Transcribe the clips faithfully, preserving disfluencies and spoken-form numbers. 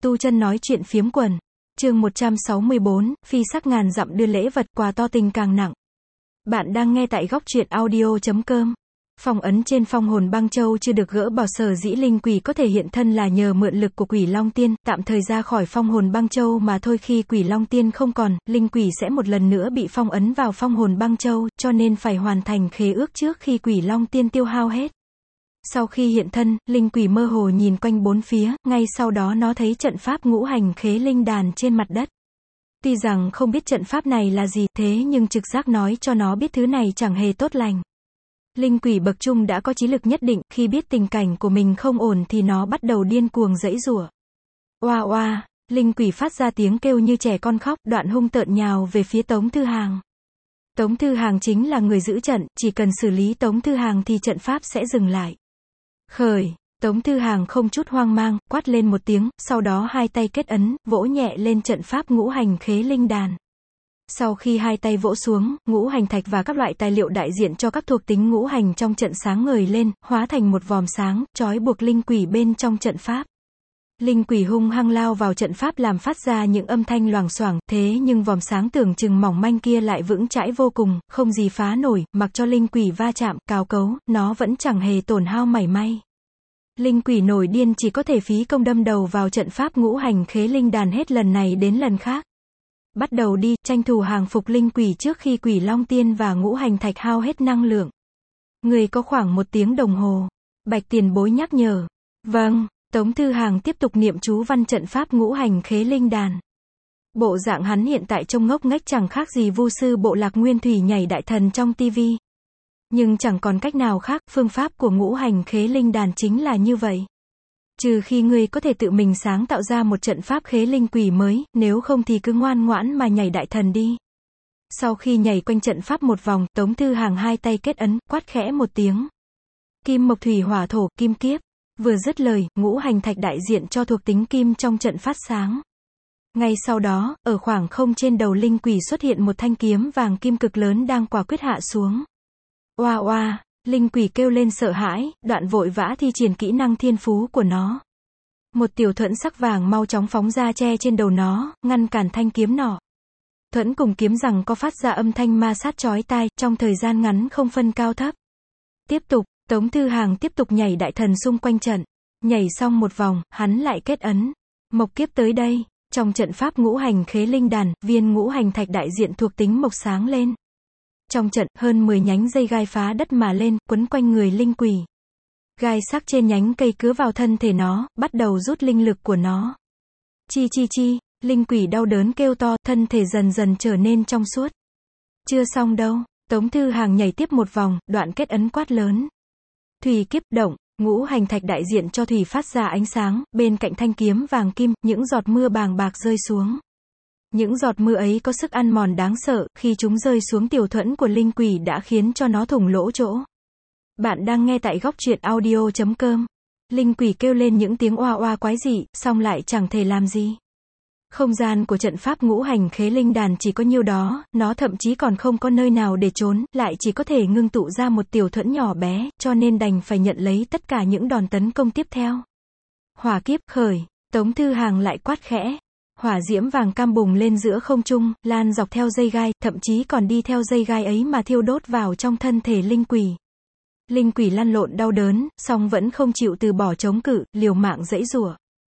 Tu chân nói chuyện phiếm quần. Chương một trăm sáu mươi bốn, phi sắc ngàn dặm đưa lễ vật, quà to tình càng nặng. Bạn đang nghe tại góc truyện audio chấm com. Phong ấn trên phong hồn băng châu chưa được gỡ bỏ, sở dĩ linh quỷ có thể hiện thân là nhờ mượn lực của Quỷ Long Tiên, tạm thời ra khỏi phong hồn băng châu mà thôi. Khi Quỷ Long Tiên không còn, linh quỷ sẽ một lần nữa bị phong ấn vào phong hồn băng châu, cho nên phải hoàn thành khế ước trước khi Quỷ Long Tiên tiêu hao hết. Sau khi hiện thân, linh quỷ mơ hồ nhìn quanh bốn phía, ngay sau đó nó thấy trận pháp ngũ hành khế linh đàn trên mặt đất. Tuy rằng không biết trận pháp này là gì, thế nhưng trực giác nói cho nó biết thứ này chẳng hề tốt lành. Linh quỷ bậc trung đã có trí lực nhất định, khi biết tình cảnh của mình không ổn thì nó bắt đầu điên cuồng giãy giụa. Oa oa, linh quỷ phát ra tiếng kêu như trẻ con khóc, đoạn hung tợn nhào về phía Tống Thư Hàng. Tống Thư Hàng chính là người giữ trận, chỉ cần xử lý Tống Thư Hàng thì trận pháp sẽ dừng lại. Khởi, Tống Thư Hàng không chút hoang mang, quát lên một tiếng, sau đó hai tay kết ấn, vỗ nhẹ lên trận pháp ngũ hành khế linh đàn. Sau khi hai tay vỗ xuống, ngũ hành thạch và các loại tài liệu đại diện cho các thuộc tính ngũ hành trong trận sáng ngời lên, hóa thành một vòm sáng, trói buộc linh quỷ bên trong trận pháp. Linh quỷ hung hăng lao vào trận pháp làm phát ra những âm thanh loảng xoảng, thế nhưng vòm sáng tưởng chừng mỏng manh kia lại vững chãi vô cùng, không gì phá nổi, mặc cho linh quỷ va chạm, cào cấu, nó vẫn chẳng hề tổn hao mảy may. Linh quỷ nổi điên chỉ có thể phí công đâm đầu vào trận pháp ngũ hành khế linh đàn hết lần này đến lần khác. Bắt đầu đi, tranh thủ hàng phục linh quỷ trước khi Quỷ Long Tiên và ngũ hành thạch hao hết năng lượng. Người có khoảng một tiếng đồng hồ. Bạch tiền bối nhắc nhở. Vâng. Tống Thư Hàng tiếp tục niệm chú văn trận pháp ngũ hành khế linh đàn. Bộ dạng hắn hiện tại trông ngốc nghếch chẳng khác gì vu sư bộ Lạc Nguyên Thủy nhảy đại thần trong tivi. Nhưng chẳng còn cách nào khác, phương pháp của ngũ hành khế linh đàn chính là như vậy. Trừ khi ngươi có thể tự mình sáng tạo ra một trận pháp khế linh quỷ mới, nếu không thì cứ ngoan ngoãn mà nhảy đại thần đi. Sau khi nhảy quanh trận pháp một vòng, Tống Thư Hàng hai tay kết ấn, quát khẽ một tiếng. Kim mộc thủy hỏa thổ, kim kiếp. Vừa dứt lời, ngũ hành thạch đại diện cho thuộc tính kim trong trận phát sáng. Ngay sau đó, ở khoảng không trên đầu linh quỷ xuất hiện một thanh kiếm vàng kim cực lớn đang quả quyết hạ xuống. Oa oa, linh quỷ kêu lên sợ hãi, đoạn vội vã thi triển kỹ năng thiên phú của nó. Một tiểu thuẫn sắc vàng mau chóng phóng ra che trên đầu nó, ngăn cản thanh kiếm nọ. Thuẫn cùng kiếm rằng có phát ra âm thanh ma sát chói tai, trong thời gian ngắn không phân cao thấp. Tiếp tục, Tống Thư Hàng tiếp tục nhảy đại thần xung quanh trận. Nhảy xong một vòng, hắn lại kết ấn. Mộc kiếp tới đây. Trong trận pháp ngũ hành khế linh đàn, viên ngũ hành thạch đại diện thuộc tính mộc sáng lên. Trong trận, hơn mười nhánh dây gai phá đất mà lên, quấn quanh người linh quỷ. Gai sắc trên nhánh cây cứa vào thân thể nó, bắt đầu rút linh lực của nó. Chi chi chi, linh quỷ đau đớn kêu to, thân thể dần dần trở nên trong suốt. Chưa xong đâu, Tống Thư Hàng nhảy tiếp một vòng, đoạn kết ấn quát lớn. Thủy kiếp động, ngũ hành thạch đại diện cho thủy phát ra ánh sáng, bên cạnh thanh kiếm vàng kim, những giọt mưa bàng bạc rơi xuống. Những giọt mưa ấy có sức ăn mòn đáng sợ, khi chúng rơi xuống tiểu thuẫn của linh quỷ đã khiến cho nó thủng lỗ chỗ. Bạn đang nghe tại góc truyện audio chấm com. Linh quỷ kêu lên những tiếng oa oa quái dị, song lại chẳng thể làm gì. Không gian của trận pháp ngũ hành khế linh đàn chỉ có nhiêu đó, nó thậm chí còn không có nơi nào để trốn, lại chỉ có thể ngưng tụ ra một tiểu thuẫn nhỏ bé, cho nên đành phải nhận lấy tất cả những đòn tấn công tiếp theo. Hỏa kiếp khởi, Tống Thư Hàng lại quát khẽ. Hỏa diễm vàng cam bùng lên giữa không trung, lan dọc theo dây gai, thậm chí còn đi theo dây gai ấy mà thiêu đốt vào trong thân thể linh quỷ. Linh quỷ lăn lộn đau đớn, song vẫn không chịu từ bỏ chống cự, liều mạng giãy giụa.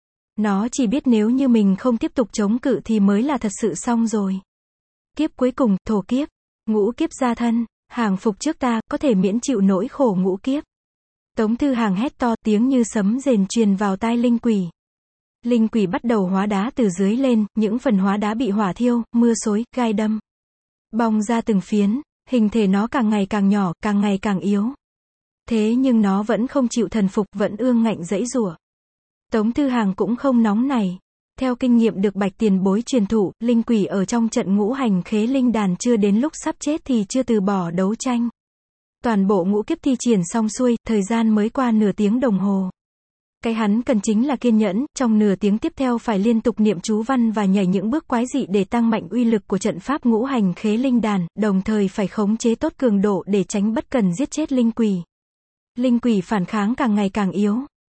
Nó chỉ biết nếu như mình không tiếp tục chống cự thì mới là thật sự xong rồi. Kiếp cuối cùng, thổ kiếp. Ngũ kiếp gia thân, hàng phục trước ta, có thể miễn chịu nỗi khổ ngũ kiếp. Tống Thư Hàng hét to, tiếng như sấm rền truyền vào tai linh quỷ. Linh quỷ bắt đầu hóa đá từ dưới lên, những phần hóa đá bị hỏa thiêu, mưa xối, gai đâm. Bong ra từng phiến, hình thể nó càng ngày càng nhỏ, càng ngày càng yếu. Thế nhưng nó vẫn không chịu thần phục, vẫn ương ngạnh giãy giụa. Tống Thư Hàng cũng không nóng nảy. Theo kinh nghiệm được Bạch tiền bối truyền thụ, linh quỷ ở trong trận ngũ hành khế linh đàn chưa đến lúc sắp chết thì chưa từ bỏ đấu tranh. Toàn bộ ngũ kiếp thi triển xong xuôi, thời gian mới qua nửa tiếng đồng hồ. Cái hắn cần chính là kiên nhẫn, trong nửa tiếng tiếp theo phải liên tục niệm chú văn và nhảy những bước quái dị để tăng mạnh uy lực của trận pháp ngũ hành khế linh đàn, đồng thời phải khống chế tốt cường độ để tránh bất cần giết chết linh quỷ. Linh quỷ phản kháng càng ngày càng yếu.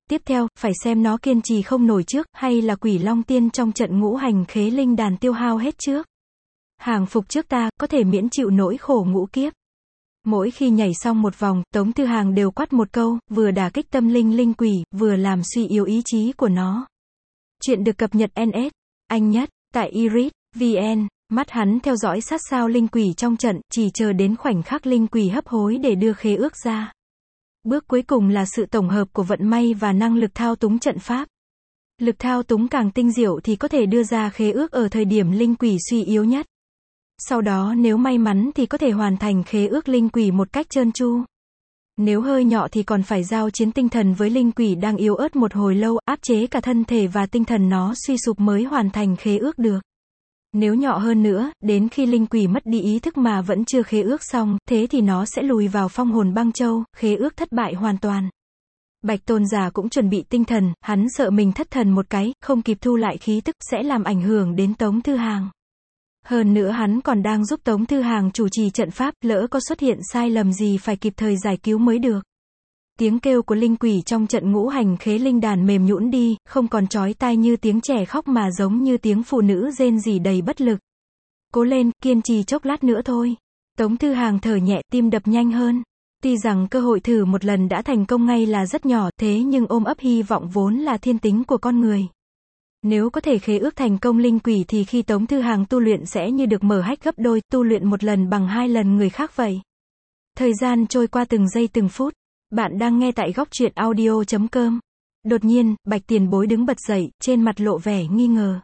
Tiếp theo, phải xem nó kiên trì không nổi trước, hay là Quỷ Long Tiên trong trận ngũ hành khế linh đàn tiêu hao hết trước. Hàng phục trước ta, có thể miễn chịu nỗi khổ ngũ kiếp. Mỗi khi nhảy xong một vòng, Tống Thư Hàng đều quát một câu, vừa đả kích tâm linh linh quỷ, vừa làm suy yếu ý chí của nó. Chuyện được cập nhật en ét, anh nhất, tại iris chấm vn. Mắt hắn theo dõi sát sao linh quỷ trong trận, chỉ chờ đến khoảnh khắc linh quỷ hấp hối để đưa khế ước ra. Bước cuối cùng là sự tổng hợp của vận may và năng lực thao túng trận pháp. Lực thao túng càng tinh diệu thì có thể đưa ra khế ước ở thời điểm linh quỷ suy yếu nhất. Sau đó nếu may mắn thì có thể hoàn thành khế ước linh quỷ một cách trơn tru. Nếu hơi nhỏ thì còn phải giao chiến tinh thần với linh quỷ đang yếu ớt một hồi lâu, áp chế cả thân thể và tinh thần nó suy sụp mới hoàn thành khế ước được. Nếu nhỏ hơn nữa, đến khi linh quỷ mất đi ý thức mà vẫn chưa khế ước xong, thế thì nó sẽ lùi vào phong hồn băng châu, khế ước thất bại hoàn toàn. Bạch Tôn giả cũng chuẩn bị tinh thần, hắn sợ mình thất thần một cái, không kịp thu lại khí tức, sẽ làm ảnh hưởng đến Tống Thư Hàng. Hơn nữa hắn còn đang giúp Tống Thư Hàng chủ trì trận pháp, lỡ có xuất hiện sai lầm gì phải kịp thời giải cứu mới được. Tiếng kêu của linh quỷ trong trận ngũ hành khế linh đàn mềm nhũn đi, không còn chói tai như tiếng trẻ khóc mà giống như tiếng phụ nữ rên rỉ đầy bất lực. Cố lên, kiên trì chốc lát nữa thôi. Tống Thư Hàng thở nhẹ, tim đập nhanh hơn. Tuy rằng cơ hội thử một lần đã thành công ngay là rất nhỏ, thế nhưng ôm ấp hy vọng vốn là thiên tính của con người. Nếu có thể khế ước thành công linh quỷ thì khi Tống Thư Hàng tu luyện sẽ như được mở hách gấp đôi, tu luyện một lần bằng hai lần người khác vậy. Thời gian trôi qua từng giây từng phút. Bạn đang nghe tại góc truyện audio chấm com. Đột nhiên, Bạch Tiền Bối đứng bật dậy, trên mặt lộ vẻ nghi ngờ.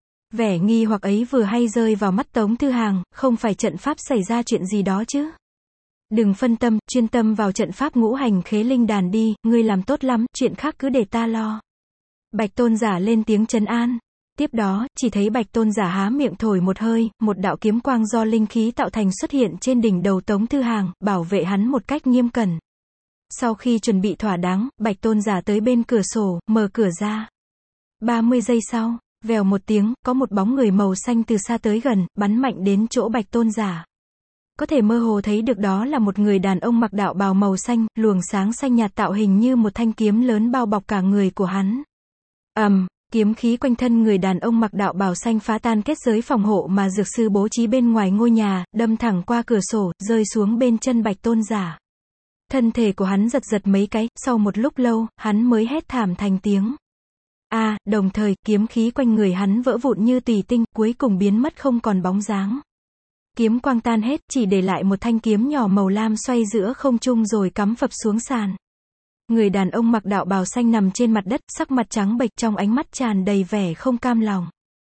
Vẻ nghi hoặc ấy vừa hay rơi vào mắt Tống Thư Hàng, không phải trận pháp xảy ra chuyện gì đó chứ. Đừng phân tâm, chuyên tâm vào trận pháp ngũ hành khế linh đàn đi, ngươi làm tốt lắm, chuyện khác cứ để ta lo. Bạch Tôn giả lên tiếng trấn an. Tiếp đó, chỉ thấy Bạch Tôn giả há miệng thổi một hơi, một đạo kiếm quang do linh khí tạo thành xuất hiện trên đỉnh đầu Tống Thư Hàng, bảo vệ hắn một cách nghiêm cẩn. Sau khi chuẩn bị thỏa đáng, Bạch Tôn giả tới bên cửa sổ, mở cửa ra. ba mươi giây sau, vèo một tiếng, có một bóng người màu xanh từ xa tới gần, bắn mạnh đến chỗ Bạch Tôn giả. Có thể mơ hồ thấy được đó là một người đàn ông mặc đạo bào màu xanh, luồng sáng xanh nhạt tạo hình như một thanh kiếm lớn bao bọc cả người của hắn. Ầm, um, kiếm khí quanh thân người đàn ông mặc đạo bào xanh phá tan kết giới phòng hộ mà dược sư bố trí bên ngoài ngôi nhà, đâm thẳng qua cửa sổ, rơi xuống bên chân Bạch Tôn giả. Thân thể của hắn giật giật mấy cái, sau một lúc lâu, hắn mới hét thảm thành tiếng. A, à, đồng thời, kiếm khí quanh người hắn vỡ vụn như tùy tinh, cuối cùng biến mất không còn bóng dáng. Kiếm quang tan hết, chỉ để lại một thanh kiếm nhỏ màu lam xoay giữa không trung rồi cắm phập xuống sàn. Người đàn ông mặc đạo bào xanh nằm trên mặt đất, sắc mặt trắng bệch, trong ánh mắt tràn đầy vẻ không cam lòng.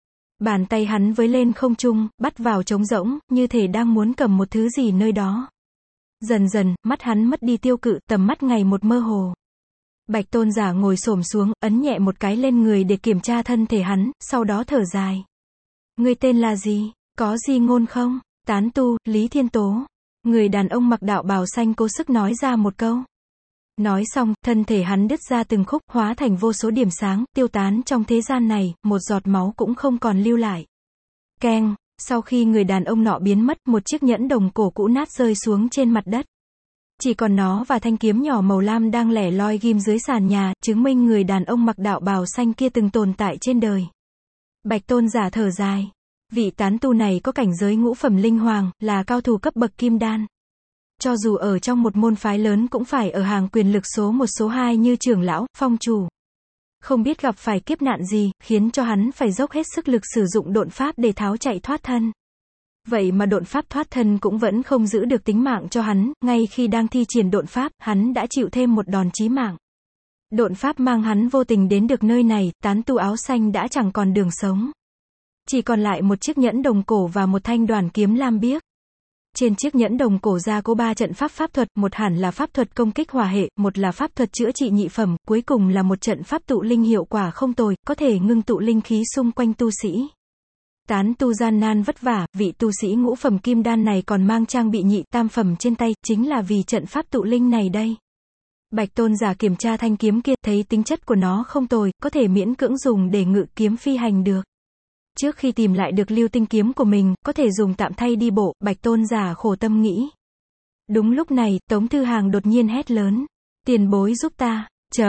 Bàn tay hắn với lên không trung, bắt vào trống rỗng, như thể đang muốn cầm một thứ gì nơi đó. Dần dần, mắt hắn mất đi tiêu cự, tầm mắt ngày một mơ hồ. Bạch Tôn giả ngồi xổm xuống, ấn nhẹ một cái lên người để kiểm tra thân thể hắn, sau đó thở dài. Ngươi tên là gì? Có gì ngôn không? Tán tu, Lý Thiên Tố. Người đàn ông mặc đạo bào xanh cố sức nói ra một câu. Nói xong, thân thể hắn đứt ra từng khúc, hóa thành vô số điểm sáng, tiêu tán trong thế gian này, một giọt máu cũng không còn lưu lại. Keng, sau khi người đàn ông nọ biến mất, một chiếc nhẫn đồng cổ cũ nát rơi xuống trên mặt đất. Chỉ còn nó và thanh kiếm nhỏ màu lam đang lẻ loi ghim dưới sàn nhà, chứng minh người đàn ông mặc đạo bào xanh kia từng tồn tại trên đời. Bạch Tôn giả thở dài. Vị tán tu này có cảnh giới ngũ phẩm linh hoàng, là cao thủ cấp bậc kim đan. Cho dù ở trong một môn phái lớn cũng phải ở hàng quyền lực số một số hai như trưởng lão, phong chủ. Không biết gặp phải kiếp nạn gì, khiến cho hắn phải dốc hết sức lực sử dụng độn pháp để tháo chạy thoát thân. Vậy mà độn pháp thoát thân cũng vẫn không giữ được tính mạng cho hắn, ngay khi đang thi triển độn pháp, hắn đã chịu thêm một đòn chí mạng. Độn pháp mang hắn vô tình đến được nơi này, tán tu áo xanh đã chẳng còn đường sống. Chỉ còn lại một chiếc nhẫn đồng cổ và một thanh đoàn kiếm lam biếc. Trên chiếc nhẫn đồng cổ ra có ba trận pháp pháp thuật, một hẳn là pháp thuật công kích hỏa hệ, một là pháp thuật chữa trị nhị phẩm, cuối cùng là một trận pháp tụ linh hiệu quả không tồi, có thể ngưng tụ linh khí xung quanh tu sĩ. Tán tu gian nan vất vả, vị tu sĩ ngũ phẩm kim đan này còn mang trang bị nhị tam phẩm trên tay, chính là vì trận pháp tụ linh này đây. Bạch Tôn giả kiểm tra thanh kiếm kia, thấy tính chất của nó không tồi, có thể miễn cưỡng dùng để ngự kiếm phi hành được. Trước khi tìm lại được lưu tinh kiếm của mình, có thể dùng tạm thay đi bộ, Bạch Tôn giả khổ tâm nghĩ. Đúng lúc này, Tống Thư Hàng đột nhiên hét lớn. Tiền bối giúp ta. Chấm.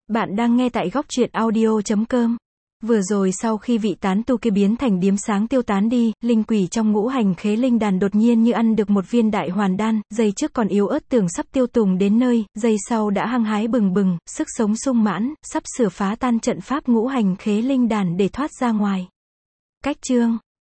Bạn đang nghe tại góc truyện audio chấm com. Vừa rồi sau khi vị tán tu kia biến thành điếm sáng tiêu tán đi, linh quỷ trong ngũ hành khế linh đàn đột nhiên như ăn được một viên đại hoàn đan, giây trước còn yếu ớt tưởng sắp tiêu tùng đến nơi, giây sau đã hăng hái bừng bừng, sức sống sung mãn, sắp sửa phá tan trận pháp ngũ hành khế linh đàn để thoát ra ngoài. Cách chương